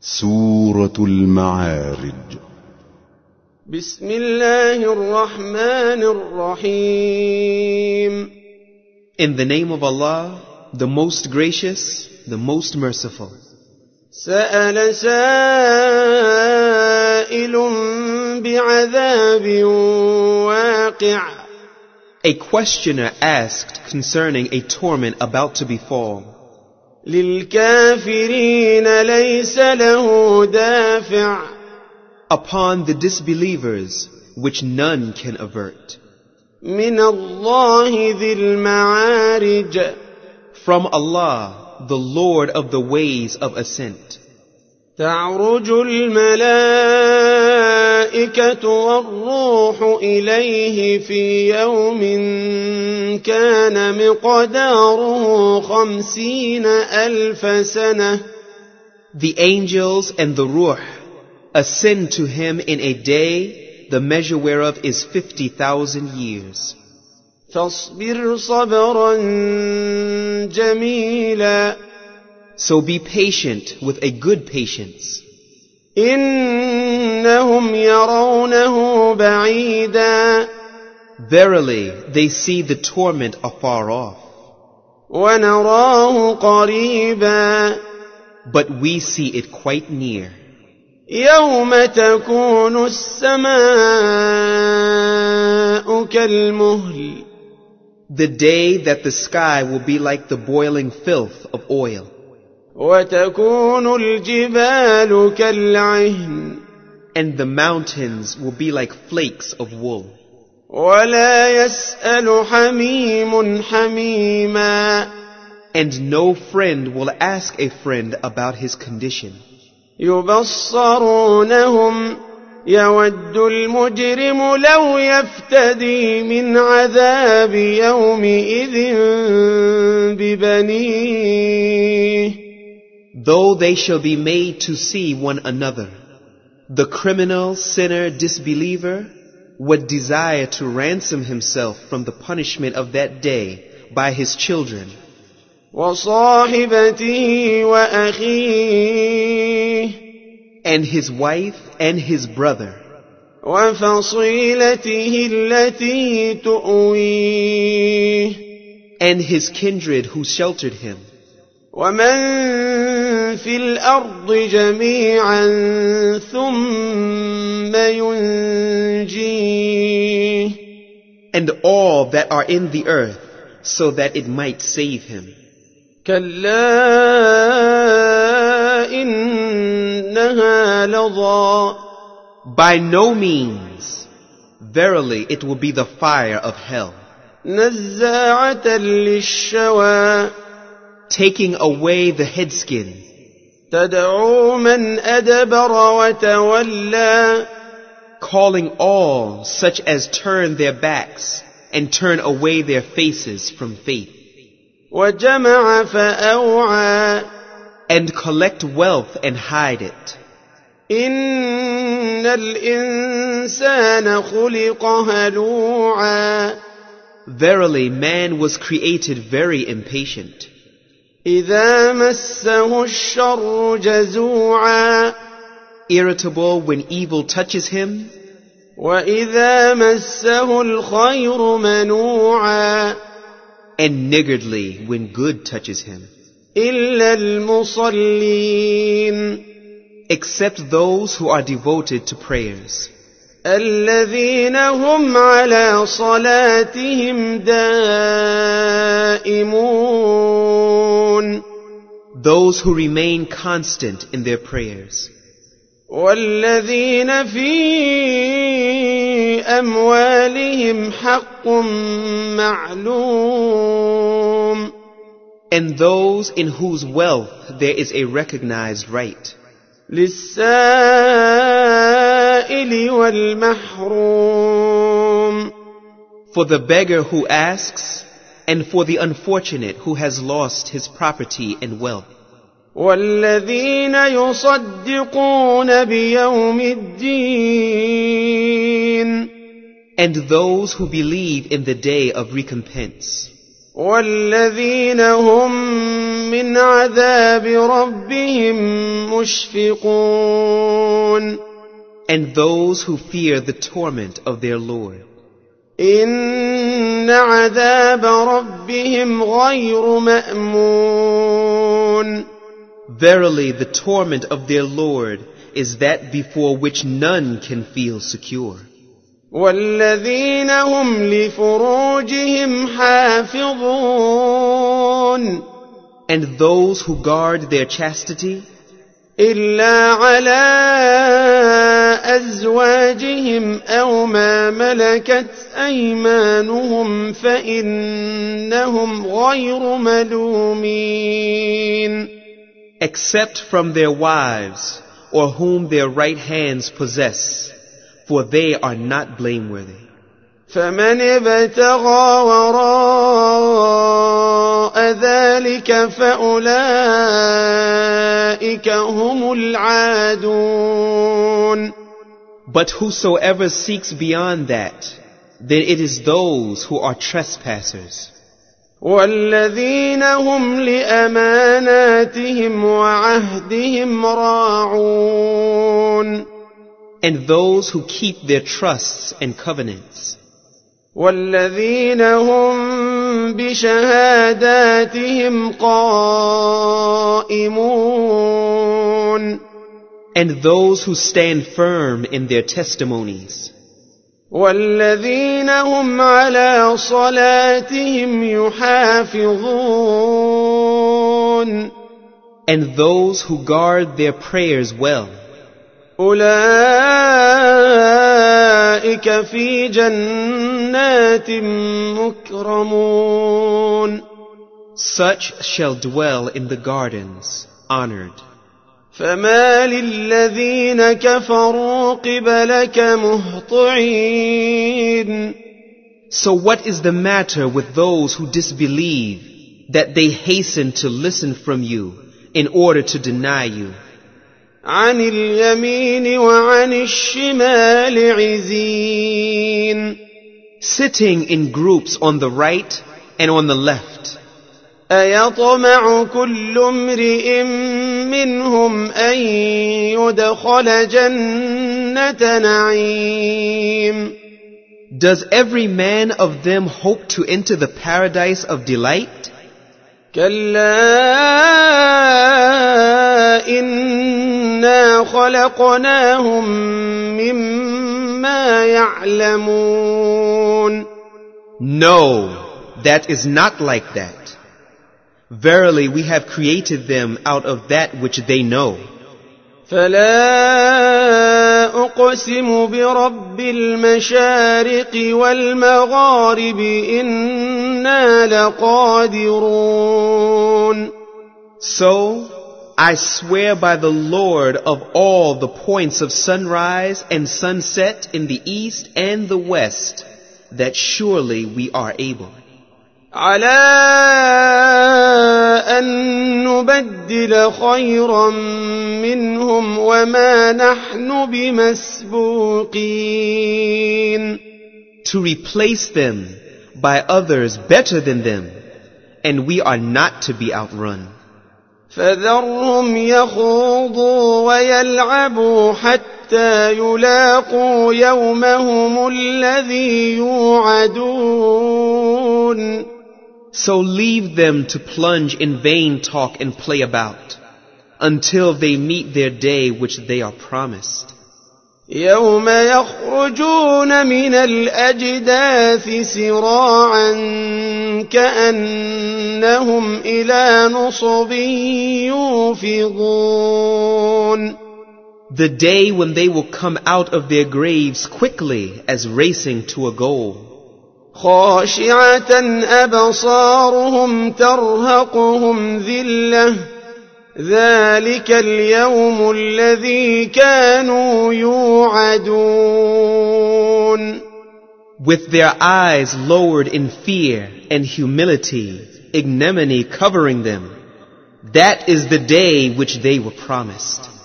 سورة المعارج. بسم الله الرحمن الرحيم. In the name of Allah, the most gracious, the most merciful. سأل سائل بعذاب واقع. A questioner asked concerning a torment about to befall. للكافرين ليس له دافع. Upon the disbelievers, which none can avert. من الله ذي المعارج. From Allah, the Lord of the ways of ascent. تعرج الملائكة والروح إليه في يوم كان مقداره 50,000 سنة. The angels and the Ruh ascend to him in a day, the measure whereof is 50,000 years. فاصبر صبرا جميلا. So be patient with a good patience. إنهم يرونه بعيدا. Verily, they see the torment afar off. ونراه قريبا. But we see it quite near. يوم تكون السماء كالمهل. The day that the sky will be like the boiling filth of oil. وتكون الجبال كالعهن. And the mountains will be like flakes of wool. ولا يسأل حميم حميما. And no friend will ask a friend about his condition. يبصرونهم يود المجرم لو يفتدي من عذاب يومئذ ببنيه. Though they shall be made to see one another, the criminal, sinner, disbeliever would desire to ransom himself from the punishment of that day by his children. وصاحبته وأخيه. And his wife and his brother. وفصيلته التي تؤويه. And his kindred who sheltered him. ومن في الأرض جميعا ثم ينجيه. And all that are in the earth, so that it might save him. كلا إنها لظى. By no means. Verily, it will be the fire of hell. نزاعة للشوى. Taking away the headskin. تدعو من أدبر وتولى. Calling all such as turn their backs and turn away their faces from faith. وجمع فأوعى. And collect wealth and hide it. إن الإنسان خلق هلوعا. Verily, man was created very impatient. إذا مسه الشر جزوعا. Irritable when evil touches him. وإذا مسه الخير منوعا. And niggardly when good touches him. إلا المصلين. Except those who are devoted to prayers. الذين هم على صلاتهم دائمون. Those who remain constant in their prayers. والذين في أموالهم حق معلوم. And those in whose wealth there is a recognized right. للسائل والمحروم. For the beggar who asks, and for the unfortunate who has lost his property and wealth. والذين يصدقون بيوم الدين. And those who believe in the day of recompense. والذين هم من عذاب ربهم مشفقون And those who fear the torment of their Lord. إن عذاب ربهم غير مأمون Verily, the torment of their Lord is that before which none can feel secure. والذين هم لفروجهم حافظون And those who guard their chastity, إلا على أزواجهم أو ما ملكت أيمانهم فإنهم غير ملومين except from their wives or whom their right hands possess, for they are not blameworthy. فمن ابتغى وراء ذلك فأولئك هم العادون But whosoever seeks beyond that, then it is those who are trespassers. والذين هم لأماناتهم وعهدهم راعون And those who keep their trusts and covenants. والذين هم بشهاداتهم قائمون And those who stand firm in their testimonies. والذين هم على صلاتهم يحافظون And those who guard their prayers well. أولئك في جنات مكرمون Such shall dwell in the gardens, honored. فما للذين كفروا قبلك مهطعين So what is the matter with those who disbelieve, that they hasten to listen from you in order to deny you? عن اليمين وعن الشمال عزين Sitting in groups on the right and on the left. أيطمع كل امرئ منهم أن يدخل جنة نعيم Does every man of them hope to enter the paradise of delight? كلا إنا خلقناهم مما يعلمون No, that is not like that. Verily, we have created them out of that which they know. فلا أقسم برب المشارق والمغارب إنا لقادرون So, I swear by the Lord of all the points of sunrise and sunset in the east and the west, that surely we are able. على أن نبدل خيرا منهم وما نحن بمسبوقين To replace them by others better than them, and we are not to be outrun. فذرهم يخوضوا ويلعبوا حتى يلاقوا يومهم الذي يوعدون So leave them to plunge in vain talk and play about, until they meet their day which they are promised. يوم يخرجون من الأجداث سراعا كأنهم إلى نصب يوفضون The day when they will come out of their graves quickly as racing to a goal. خاشعة أبصارهم ترهقهم ذلة ذلك اليوم الذي كانوا يوعدون With their eyes lowered in fear and humility, ignominy covering them. That is the day which they were promised.